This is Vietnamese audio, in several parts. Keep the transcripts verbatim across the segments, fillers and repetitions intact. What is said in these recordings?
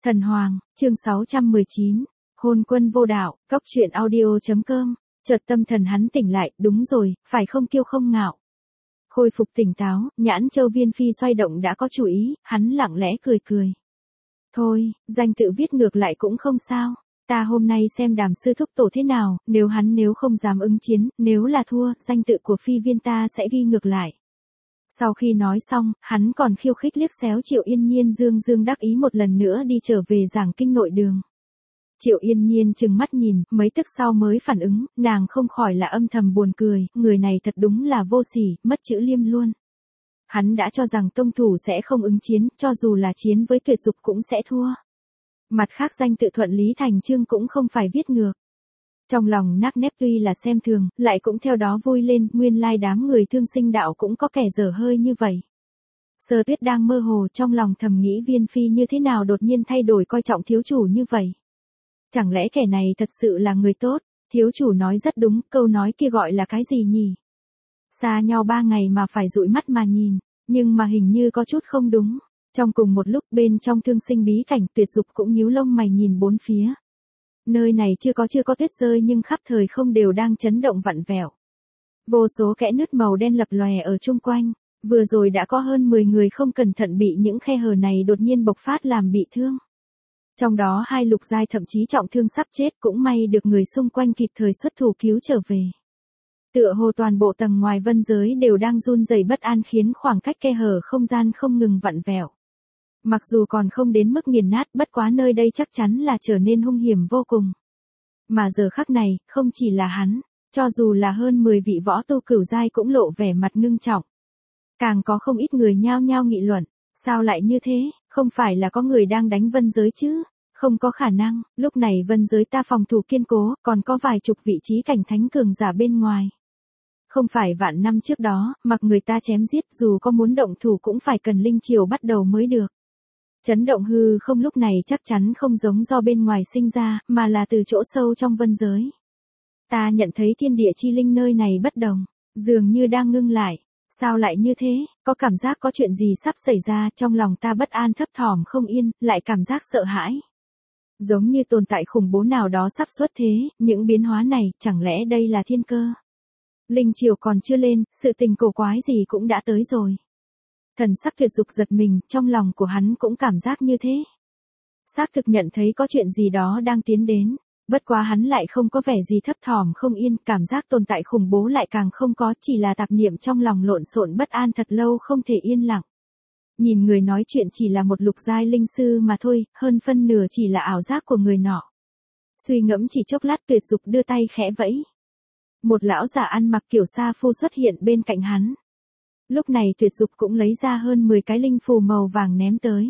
Thần Hoàng, chương sáu trăm mười chín, hôn quân vô đạo, cóc truyện audio chấm com, chợt tâm thần hắn tỉnh lại, đúng rồi, phải không kiêu không ngạo. Khôi phục tỉnh táo, nhãn châu viên phi xoay động đã có chủ ý, hắn lặng lẽ cười cười. Thôi, danh tự viết ngược lại cũng không sao, ta hôm nay xem đàm sư thúc tổ thế nào, nếu hắn nếu không dám ứng chiến, nếu là thua, danh tự của phi viên ta sẽ ghi ngược lại. Sau khi nói xong, hắn còn khiêu khích liếc xéo Triệu Yên Nhiên dương dương đắc ý một lần nữa đi trở về giảng kinh nội đường. Triệu Yên Nhiên trừng mắt nhìn, mấy tức sau mới phản ứng, nàng không khỏi là âm thầm buồn cười, người này thật đúng là vô sỉ, mất chữ liêm luôn. Hắn đã cho rằng tông thủ sẽ không ứng chiến, cho dù là chiến với Tuyệt Dục cũng sẽ thua. Mặt khác danh tự Thuận Lý Thành Chương cũng không phải viết ngược. Trong lòng nắc nép tuy là xem thường, lại cũng theo đó vui lên, nguyên lai đám người thương sinh đạo cũng có kẻ dở hơi như vậy. Sơ Tuyết đang mơ hồ trong lòng thầm nghĩ Viên Phi như thế nào đột nhiên thay đổi coi trọng thiếu chủ như vậy. Chẳng lẽ kẻ này thật sự là người tốt, thiếu chủ nói rất đúng, câu nói kia gọi là cái gì nhỉ? Xa nhau ba ngày mà phải dụi mắt mà nhìn, nhưng mà hình như có chút không đúng. Trong cùng một lúc bên trong thương sinh bí cảnh Tuyệt Dục cũng nhíu lông mày nhìn bốn phía. Nơi này chưa có chưa có tuyết rơi nhưng khắp thời không đều đang chấn động vặn vẹo. Vô số kẽ nứt màu đen lập lòe ở chung quanh, vừa rồi đã có hơn mười người không cẩn thận bị những khe hở này đột nhiên bộc phát làm bị thương. Trong đó hai lục giai thậm chí trọng thương sắp chết cũng may được người xung quanh kịp thời xuất thủ cứu trở về. Tựa hồ toàn bộ tầng ngoài vân giới đều đang run rẩy bất an khiến khoảng cách khe hở không gian không ngừng vặn vẹo. Mặc dù còn không đến mức nghiền nát, bất quá nơi đây chắc chắn là trở nên hung hiểm vô cùng. Mà giờ khắc này, không chỉ là hắn, cho dù là hơn mười vị võ tu cửu giai cũng lộ vẻ mặt ngưng trọng. Càng có không ít người nhao nhao nghị luận, sao lại như thế, không phải là có người đang đánh vân giới chứ, không có khả năng, lúc này vân giới ta phòng thủ kiên cố, còn có vài chục vị trí cảnh thánh cường giả bên ngoài. Không phải vạn năm trước đó, mặc người ta chém giết dù có muốn động thủ cũng phải cần linh triều bắt đầu mới được. Chấn động hư không lúc này chắc chắn không giống do bên ngoài sinh ra, mà là từ chỗ sâu trong vân giới. Ta nhận thấy thiên địa chi linh nơi này bất đồng, dường như đang ngưng lại. Sao lại như thế, có cảm giác có chuyện gì sắp xảy ra, trong lòng ta bất an thấp thỏm không yên, lại cảm giác sợ hãi. Giống như tồn tại khủng bố nào đó sắp xuất thế, những biến hóa này, chẳng lẽ đây là thiên cơ? Linh triều còn chưa lên, sự tình cổ quái gì cũng đã tới rồi. Thần sắc Tuyệt Dục giật mình, trong lòng của hắn cũng cảm giác như thế. Xác thực nhận thấy có chuyện gì đó đang tiến đến, bất quá hắn lại không có vẻ gì thấp thỏm không yên, cảm giác tồn tại khủng bố lại càng không có, chỉ là tạp niệm trong lòng lộn xộn bất an thật lâu không thể yên lặng. Nhìn người nói chuyện chỉ là một lục giai linh sư mà thôi, hơn phân nửa chỉ là ảo giác của người nọ. Suy ngẫm chỉ chốc lát Tuyệt Dục đưa tay khẽ vẫy. Một lão giả ăn mặc kiểu sa phu xuất hiện bên cạnh hắn. Lúc này Tuyệt Dục cũng lấy ra hơn mười cái linh phù màu vàng ném tới.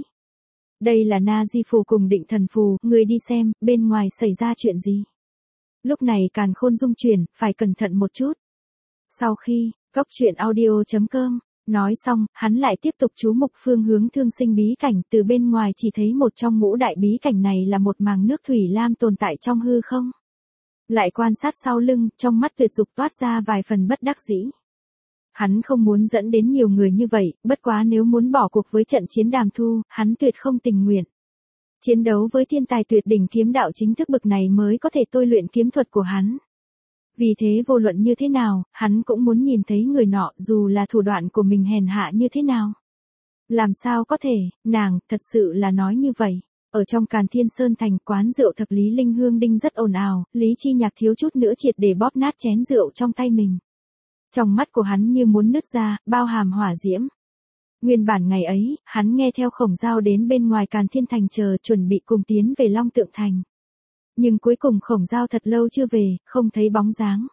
Đây là Na Di phù cùng Định Thần phù, người đi xem, bên ngoài xảy ra chuyện gì. Lúc này càn khôn dung chuyển, phải cẩn thận một chút. Sau khi, cóc truyện audio chấm com, nói xong, hắn lại tiếp tục chú mục phương hướng thương sinh bí cảnh, từ bên ngoài chỉ thấy một trong ngũ đại bí cảnh này là một màng nước thủy lam tồn tại trong hư không. Lại quan sát sau lưng, trong mắt Tuyệt Dục toát ra vài phần bất đắc dĩ. Hắn không muốn dẫn đến nhiều người như vậy, bất quá nếu muốn bỏ cuộc với trận chiến đàm thu, hắn tuyệt không tình nguyện. Chiến đấu với thiên tài tuyệt đỉnh kiếm đạo chính thức bậc này mới có thể tôi luyện kiếm thuật của hắn. Vì thế vô luận như thế nào, hắn cũng muốn nhìn thấy người nọ dù là thủ đoạn của mình hèn hạ như thế nào. Làm sao có thể, nàng, thật sự là nói như vậy. Ở trong Càn Thiên Sơn thành quán rượu thập lý linh hương đinh rất ồn ào, Lý Chi Nhạc thiếu chút nữa triệt để bóp nát chén rượu trong tay mình. Trong mắt của hắn như muốn nứt ra, bao hàm hỏa diễm. Nguyên bản ngày ấy, hắn nghe theo Khổng Giao đến bên ngoài Càn Thiên Thành chờ chuẩn bị cùng tiến về Long Tượng Thành. Nhưng cuối cùng Khổng Giao thật lâu chưa về, không thấy bóng dáng.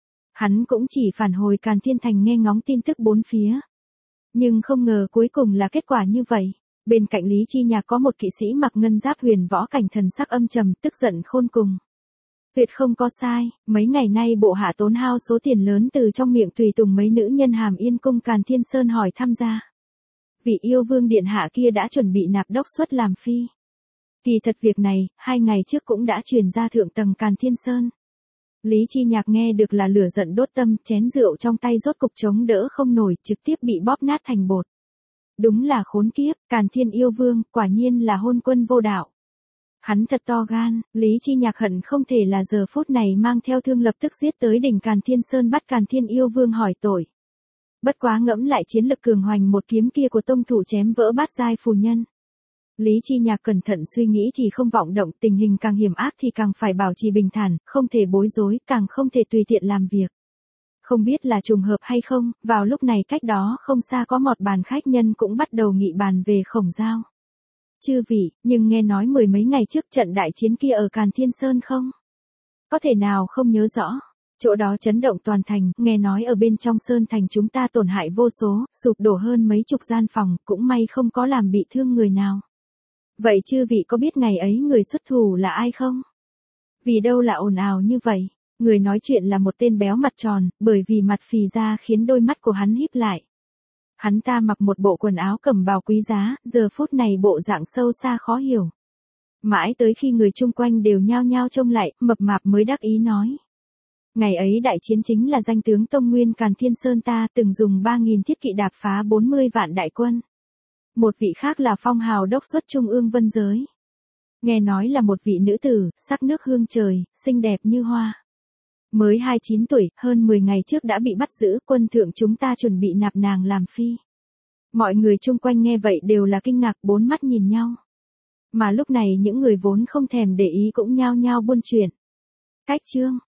Hắn cũng chỉ phản hồi Càn Thiên Thành nghe ngóng tin tức bốn phía. Nhưng không ngờ cuối cùng là kết quả như vậy. Bên cạnh Lý Chi Nhạc có một kỵ sĩ mặc ngân giáp huyền võ cảnh thần sắc âm trầm, tức giận khôn cùng. Tuyệt không có sai, mấy ngày nay bộ hạ tốn hao số tiền lớn từ trong miệng tùy tùng mấy nữ nhân hàm yên cung Càn Thiên Sơn hỏi tham gia. Vị yêu vương điện hạ kia đã chuẩn bị nạp đốc xuất làm phi. Kỳ thật việc này, hai ngày trước cũng đã truyền ra thượng tầng Càn Thiên Sơn. Lý Chi Nhạc nghe được là lửa giận đốt tâm, chén rượu trong tay rốt cục chống đỡ không nổi, trực tiếp bị bóp nát thành bột. Đúng là khốn kiếp, Càn Thiên yêu vương, quả nhiên là hôn quân vô đạo. Hắn thật to gan, Lý Chi Nhạc hận không thể là giờ phút này mang theo thương lập tức giết tới đỉnh Càn Thiên Sơn bắt Càn Thiên Yêu Vương hỏi tội. Bất quá ngẫm lại chiến lực cường hoành một kiếm kia của tông thủ chém vỡ bát giai phù nhân. Lý Chi Nhạc cẩn thận suy nghĩ thì không vọng động, tình hình càng hiểm ác thì càng phải bảo trì bình thản, không thể bối rối, càng không thể tùy tiện làm việc. Không biết là trùng hợp hay không, vào lúc này cách đó không xa có một bàn khách nhân cũng bắt đầu nghị bàn về Khổng Giao. Chư vị, nhưng nghe nói mười mấy ngày trước trận đại chiến kia ở Càn Thiên Sơn không? Có thể nào không nhớ rõ? Chỗ đó chấn động toàn thành, nghe nói ở bên trong Sơn Thành chúng ta tổn hại vô số, sụp đổ hơn mấy chục gian phòng, cũng may không có làm bị thương người nào. Vậy chư vị có biết ngày ấy người xuất thủ là ai không? Vì đâu là ồn ào như vậy? Người nói chuyện là một tên béo mặt tròn, bởi vì mặt phì ra khiến đôi mắt của hắn híp lại. Hắn ta mặc một bộ quần áo cẩm bào quý giá, giờ phút này bộ dạng sâu xa khó hiểu. Mãi tới khi người chung quanh đều nhao nhao trông lại, mập mạp mới đắc ý nói. Ngày ấy đại chiến chính là danh tướng Tông Nguyên Càn Thiên Sơn ta từng dùng ba nghìn thiết kỵ đạp phá bốn mươi vạn đại quân. Một vị khác là phong hào đốc xuất Trung ương Vân Giới. Nghe nói là một vị nữ tử, sắc nước hương trời, xinh đẹp như hoa. Mới hai mươi chín tuổi, hơn mười ngày trước đã bị bắt giữ, quân thượng chúng ta chuẩn bị nạp nàng làm phi. Mọi người chung quanh nghe vậy đều là kinh ngạc, bốn mắt nhìn nhau. Mà lúc này những người vốn không thèm để ý cũng nhao nhao buôn chuyện. Cách chương